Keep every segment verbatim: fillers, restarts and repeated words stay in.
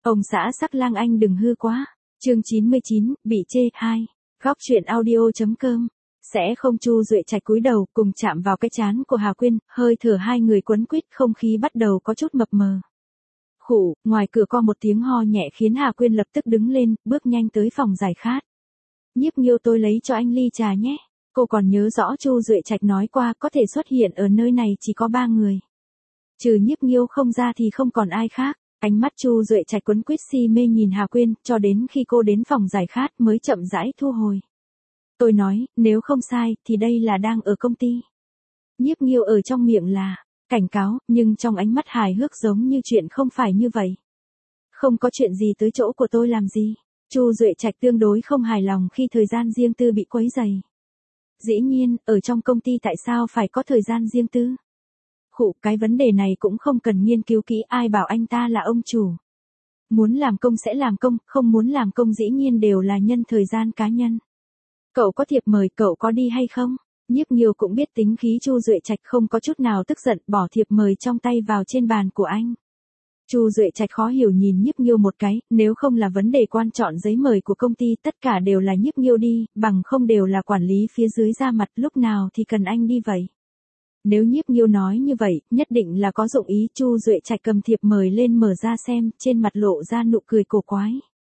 Ông xã sắc lang anh đừng hư quá. Chương chín mươi chín, bị chê hai. Góc truyện audio.com. Sẽ không. Chu Duệ Trạch cúi đầu cùng chạm vào cái trán của Hà Quyên, hơi thở hai người quấn quýt, không khí bắt đầu có chút mập mờ. Khụ, ngoài cửa có một tiếng ho nhẹ khiến Hà Quyên lập tức đứng lên, bước nhanh tới phòng giải khát. Nhiếp Nghiêu, tôi lấy cho anh ly trà nhé. Cô còn nhớ rõ Chu Duệ Trạch nói qua có thể xuất hiện ở nơi này chỉ có ba người. Trừ Nhiếp Nghiêu không ra thì không còn ai khác. Ánh mắt Chu Duệ Trạch quấn quýt si mê nhìn Hà Quyên, cho đến khi cô đến phòng giải khát mới chậm rãi thu hồi. Tôi nói, nếu không sai, thì đây là đang ở công ty. Nhiếp Nghiêu ở trong miệng là cảnh cáo, nhưng trong ánh mắt hài hước giống như chuyện không phải như vậy. Không có chuyện gì tới chỗ của tôi làm gì. Chu Duệ Trạch tương đối không hài lòng khi thời gian riêng tư bị quấy rầy. Dĩ nhiên, ở trong công ty tại sao phải có thời gian riêng tư? Khụ, cái vấn đề này cũng không cần nghiên cứu kỹ, ai bảo anh ta là ông chủ. Muốn làm công sẽ làm công, không muốn làm công dĩ nhiên đều là nhân thời gian cá nhân. Cậu có thiệp mời, cậu có đi hay không? Nhiếp Nghiêu cũng biết tính khí Chu Duệ Trạch, không có chút nào tức giận, bỏ thiệp mời trong tay vào trên bàn của anh. Chu Duệ Trạch khó hiểu nhìn Nhiếp Nghiêu một cái, nếu không là vấn đề quan trọng giấy mời của công ty, tất cả đều là Nhiếp Nghiêu đi, bằng không đều là quản lý phía dưới ra mặt, lúc nào thì cần anh đi vậy. Nếu Nhiếp Nghiêu nói như vậy, nhất định là có dụng ý. Chu Duệ Trạch cầm thiệp mời lên mở ra xem, trên mặt lộ ra nụ cười cổ quái.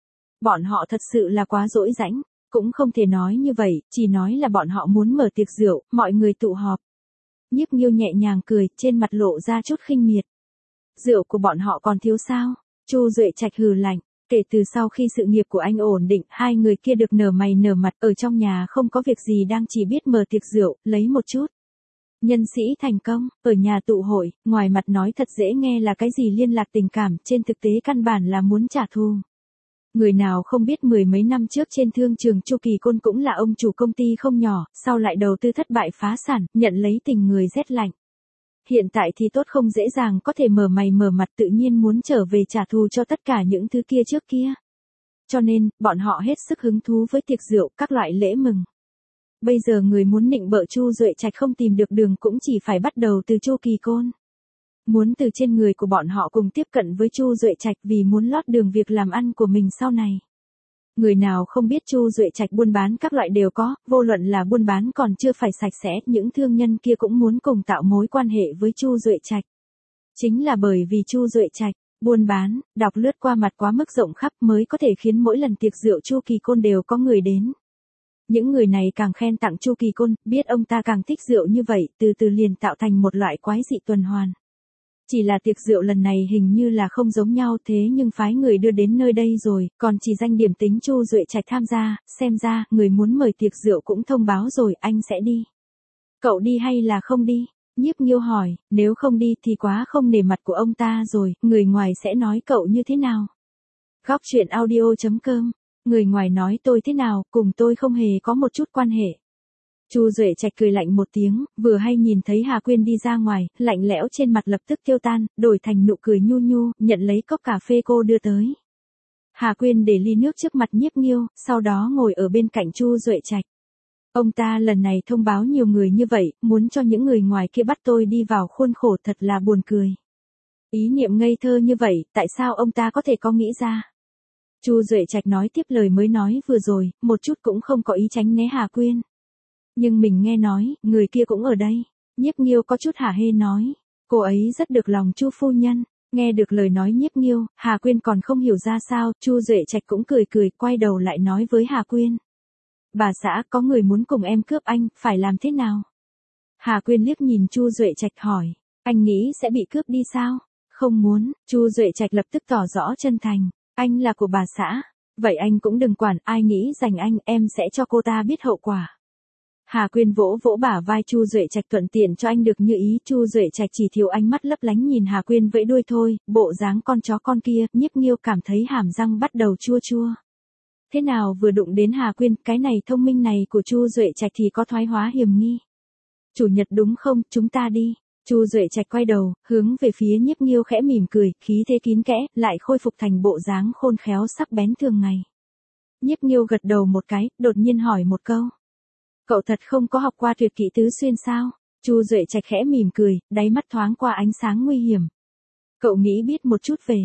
Bọn họ thật sự là quá dỗi rãnh, cũng không thể nói như vậy, chỉ nói là bọn họ muốn mở tiệc rượu, mọi người tụ họp. Nhiếp Nghiêu nhẹ nhàng cười, trên mặt lộ ra chút khinh miệt. Rượu của bọn họ còn thiếu sao? Chu Duệ Trạch hừ lạnh. Kể từ sau khi sự nghiệp của anh ổn định, hai người kia được nở mày nở mặt, ở trong nhà không có việc gì đang chỉ biết mở tiệc rượu, lấy một chút. Nhân sĩ thành công, ở nhà tụ hội, ngoài mặt nói thật dễ nghe là cái gì liên lạc tình cảm, trên thực tế căn bản là muốn trả thù. Người nào không biết mười mấy năm trước trên thương trường Chu Kỳ Côn cũng là ông chủ công ty không nhỏ, sau lại đầu tư thất bại phá sản, nhận lấy tình người rét lạnh. Hiện tại thì tốt không dễ dàng có thể mở mày mở mặt, tự nhiên muốn trở về trả thù cho tất cả những thứ kia trước kia. Cho nên, bọn họ hết sức hứng thú với tiệc rượu, các loại lễ mừng. Bây giờ người muốn nịnh bợ Chu Duệ Trạch không tìm được đường cũng chỉ phải bắt đầu từ Chu Kỳ Côn. Muốn từ trên người của bọn họ cùng tiếp cận với Chu Duệ Trạch vì muốn lót đường việc làm ăn của mình sau này. Người nào không biết Chu Duệ Trạch buôn bán các loại đều có, vô luận là buôn bán còn chưa phải sạch sẽ, những thương nhân kia cũng muốn cùng tạo mối quan hệ với Chu Duệ Trạch. Chính là bởi vì Chu Duệ Trạch buôn bán, đọc lướt qua mặt quá mức rộng khắp mới có thể khiến mỗi lần tiệc rượu Chu Kỳ Côn đều có người đến. Những người này càng khen tặng Chu Kỳ Côn, biết ông ta càng thích rượu như vậy, từ từ liền tạo thành một loại quái dị tuần hoàn. Chỉ là tiệc rượu lần này hình như là không giống nhau, thế nhưng phái người đưa đến nơi đây rồi, còn chỉ danh điểm tính Chu Duệ Trạch tham gia, xem ra, người muốn mời tiệc rượu cũng thông báo rồi, anh sẽ đi. Cậu đi hay là không đi? Nhiếp Nghiêu hỏi, nếu không đi thì quá không nể mặt của ông ta rồi, người ngoài sẽ nói cậu như thế nào? Góc truyện audio.com. Người ngoài nói tôi thế nào, cùng tôi không hề có một chút quan hệ. Chu Duệ Trạch cười lạnh một tiếng, vừa hay nhìn thấy Hà Quyên đi ra ngoài, lạnh lẽo trên mặt lập tức tiêu tan, đổi thành nụ cười nhu nhu, nhận lấy cốc cà phê cô đưa tới. Hà Quyên để ly nước trước mặt Nhiếp Nghiêu, sau đó ngồi ở bên cạnh Chu Duệ Trạch. Ông ta lần này thông báo nhiều người như vậy, muốn cho những người ngoài kia bắt tôi đi vào khuôn khổ, thật là buồn cười. Ý niệm ngây thơ như vậy, tại sao ông ta có thể có nghĩ ra? Chu Duệ Trạch nói tiếp lời mới nói vừa rồi, một chút cũng không có ý tránh né Hà Quyên. Nhưng mình nghe nói, người kia cũng ở đây. Nhiếp Nghiêu có chút hả hê nói. Cô ấy rất được lòng Chu phu nhân. Nghe được lời nói Nhiếp Nghiêu, Hà Quyên còn không hiểu ra sao, Chu Duệ Trạch cũng cười cười, quay đầu lại nói với Hà Quyên. Bà xã, có người muốn cùng em cướp anh, phải làm thế nào? Hà Quyên liếc nhìn Chu Duệ Trạch hỏi. Anh nghĩ sẽ bị cướp đi sao? Không muốn. Chu Duệ Trạch lập tức tỏ rõ chân thành. Anh là của bà xã. Vậy anh cũng đừng quản, ai nghĩ giành anh, em sẽ cho cô ta biết hậu quả. Hà Quyên vỗ vỗ bả vai Chu Duệ Trạch, thuận tiện cho anh được như ý. Chu Duệ Trạch chỉ thiếu ánh mắt lấp lánh nhìn Hà Quyên vẫy đuôi thôi, bộ dáng con chó con kia, Nhiếp Nghiêu cảm thấy hàm răng bắt đầu chua chua. Thế nào vừa đụng đến Hà Quyên, cái này thông minh này của Chu Duệ Trạch thì có thoái hóa hiểm nghi. Chủ nhật đúng không, chúng ta đi. Chu Duệ Trạch quay đầu, hướng về phía Nhiếp Nghiêu khẽ mỉm cười, khí thế kín kẽ, lại khôi phục thành bộ dáng khôn khéo sắc bén thường ngày. Nhiếp Nghiêu gật đầu một cái, đột nhiên hỏi một câu. Cậu thật không có học qua tuyệt kỹ tứ xuyên sao? Chu Duệ Trạch khẽ mỉm cười, đáy mắt thoáng qua ánh sáng nguy hiểm. Cậu nghĩ biết một chút về.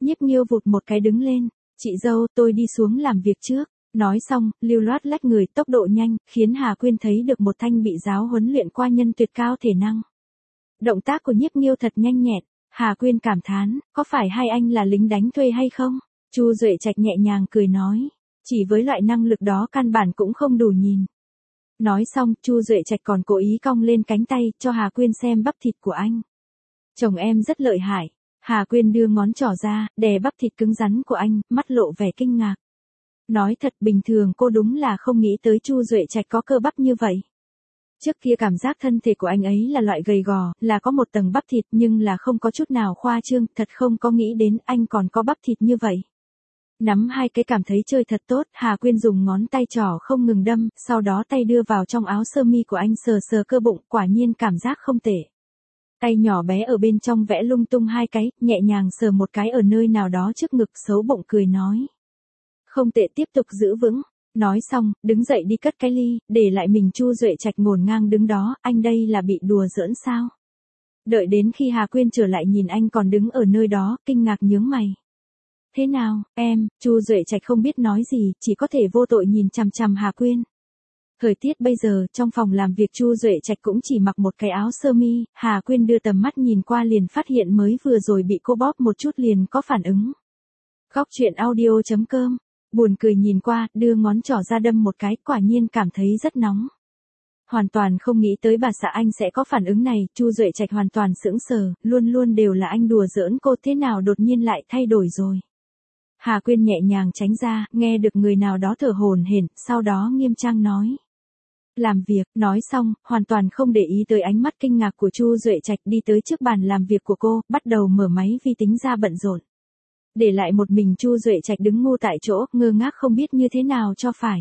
Nhiếp Nghiêu vụt một cái đứng lên, chị dâu tôi đi xuống làm việc trước. Nói xong, lưu loát lách người tốc độ nhanh, khiến Hà Quyên thấy được một thanh bị giáo huấn luyện qua nhân tuyệt cao thể năng. Động tác của Nhiếp Nghiêu thật nhanh nhẹn, Hà Quyên cảm thán, có phải hai anh là lính đánh thuê hay không? Chu Duệ Trạch nhẹ nhàng cười nói, chỉ với loại năng lực đó căn bản cũng không đủ nhìn. Nói xong, Chu Duệ Trạch còn cố ý cong lên cánh tay cho Hà Quyên xem bắp thịt của anh. Chồng em rất lợi hại. Hà Quyên đưa ngón trỏ ra, đè bắp thịt cứng rắn của anh, mắt lộ vẻ kinh ngạc. Nói thật bình thường cô đúng là không nghĩ tới Chu Duệ Trạch có cơ bắp như vậy. Trước kia cảm giác thân thể của anh ấy là loại gầy gò, là có một tầng bắp thịt nhưng là không có chút nào khoa trương, thật không có nghĩ đến anh còn có bắp thịt như vậy. Nắm hai cái cảm thấy chơi thật tốt, Hà Quyên dùng ngón tay trỏ không ngừng đâm, sau đó tay đưa vào trong áo sơ mi của anh sờ sờ cơ bụng, quả nhiên cảm giác không tệ. Tay nhỏ bé ở bên trong vẽ lung tung hai cái, nhẹ nhàng sờ một cái ở nơi nào đó trước ngực, xấu bụng cười nói. Không tệ, tiếp tục giữ vững. Nói xong, đứng dậy đi cất cái ly, để lại mình Chu Duệ Trạch ngổn ngang đứng đó, anh đây là bị đùa giỡn sao? Đợi đến khi Hà Quyên trở lại nhìn anh còn đứng ở nơi đó, kinh ngạc nhướng mày. Thế nào, em? Chu Duệ Trạch không biết nói gì, chỉ có thể vô tội nhìn chằm chằm Hà Quyên. Thời tiết bây giờ, trong phòng làm việc Chu Duệ Trạch cũng chỉ mặc một cái áo sơ mi, Hà Quyên đưa tầm mắt nhìn qua liền phát hiện mới vừa rồi bị cô bóp một chút liền có phản ứng. Góc truyện audio chấm com, buồn cười nhìn qua, đưa ngón trỏ ra đâm một cái, quả nhiên cảm thấy rất nóng. Hoàn toàn không nghĩ tới bà xã anh sẽ có phản ứng này, Chu Duệ Trạch hoàn toàn sững sờ, luôn luôn đều là anh đùa giỡn cô, thế nào đột nhiên lại thay đổi rồi. Hà Quyên nhẹ nhàng tránh ra, nghe được người nào đó thở hổn hển, sau đó nghiêm trang nói. Làm việc, nói xong, hoàn toàn không để ý tới ánh mắt kinh ngạc của Chu Duệ Trạch, đi tới trước bàn làm việc của cô, bắt đầu mở máy vi tính ra bận rộn. Để lại một mình Chu Duệ Trạch đứng ngu tại chỗ, ngơ ngác không biết như thế nào cho phải.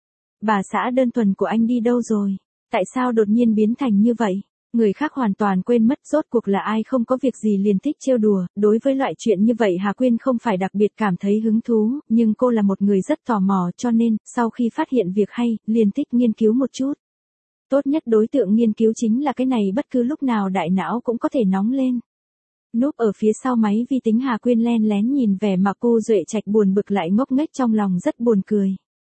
Bà xã đơn thuần của anh đi đâu rồi? Tại sao đột nhiên biến thành như vậy? Người khác hoàn toàn quên mất rốt cuộc là ai không có việc gì liền thích trêu đùa, đối với loại chuyện như vậy Hà Quyên không phải đặc biệt cảm thấy hứng thú, nhưng cô là một người rất tò mò cho nên, sau khi phát hiện việc hay, liền thích nghiên cứu một chút. Tốt nhất đối tượng nghiên cứu chính là cái này, bất cứ lúc nào đại não cũng có thể nóng lên. Núp ở phía sau máy vi tính Hà Quyên len lén nhìn vẻ mặt cô Duệ Trạch buồn bực lại ngốc nghếch trong lòng rất buồn cười.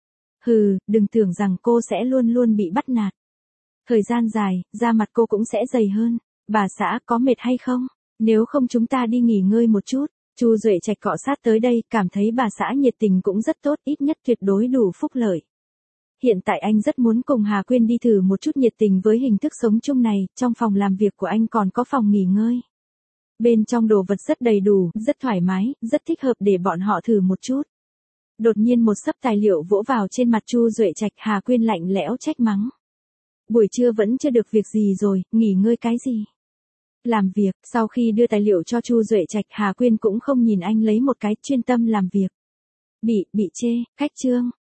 Hừ, đừng tưởng rằng cô sẽ luôn luôn bị bắt nạt. Thời gian dài, da mặt cô cũng sẽ dày hơn. Bà xã có mệt hay không? Nếu không chúng ta đi nghỉ ngơi một chút. Chu Duệ Trạch cọ sát tới đây, cảm thấy bà xã nhiệt tình cũng rất tốt, ít nhất tuyệt đối đủ phúc lợi. Hiện tại anh rất muốn cùng Hà Quyên đi thử một chút nhiệt tình với hình thức sống chung này, trong phòng làm việc của anh còn có phòng nghỉ ngơi. Bên trong đồ vật rất đầy đủ, rất thoải mái, rất thích hợp để bọn họ thử một chút. Đột nhiên một xấp tài liệu vỗ vào trên mặt Chu Duệ Trạch, Hà Quyên lạnh lẽo trách mắng. Buổi trưa vẫn chưa được việc gì rồi, nghỉ ngơi cái gì? Làm việc, sau khi đưa tài liệu cho Chu Duệ Trạch, Hà Quyên cũng không nhìn anh lấy một cái, chuyên tâm làm việc. Bị, bị chê, khách trương,